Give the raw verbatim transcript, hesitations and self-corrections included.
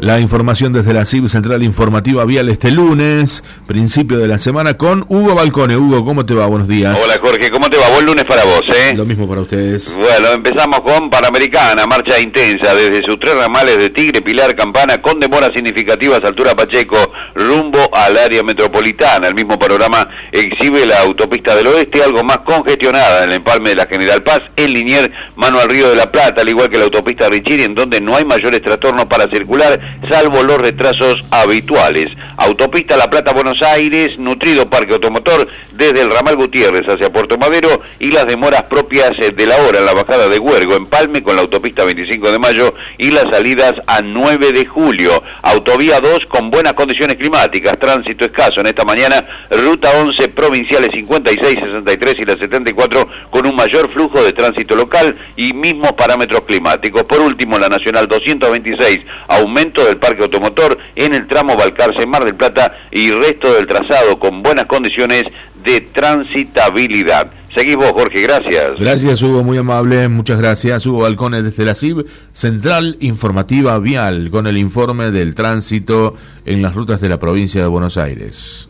La información desde la C I B Central Informativa Vial este lunes, principio de la semana, con Hugo Balcone. Hugo, ¿cómo te va? Buenos días. Hola Jorge, ¿cómo te va? Buen lunes para vos, ¿eh? Lo mismo para ustedes. Bueno, empezamos con Panamericana, marcha intensa desde sus tres ramales de Tigre, Pilar, Campana, con demoras significativas, altura Pacheco, rumbo al área metropolitana. El mismo panorama exhibe la autopista del oeste, algo más congestionada en el empalme de la General Paz, en Liniers, mano al Río de la Plata, al igual que la autopista Richiri, en donde no hay mayores trastornos para circular, salvo los retrasos habituales. Autopista La Plata-Buenos Aires, nutrido parque automotor desde el ramal Gutiérrez hacia Puerto Madero y las demoras propias de la hora en la bajada de Huergo, empalme con la autopista veinticinco de mayo y las salidas a nueve de julio. Autovía dos con buenas condiciones climáticas, tránsito escaso en esta mañana, ruta once provinciales cincuenta y seis, sesenta y tres y la setenta y cuatro con un mayor flujo de tránsito local y mismos parámetros climáticos. Por último, la Nacional doscientos veintiséis, aumento del parque automotor en el tramo Balcarce-Mar del Plata y resto del trazado con buenas condiciones de transitabilidad. Seguís vos, Jorge, gracias. Gracias, Hugo, muy amable, muchas gracias. Hugo Balcone desde la C I B Central Informativa Vial, con el informe del tránsito en las rutas de la provincia de Buenos Aires.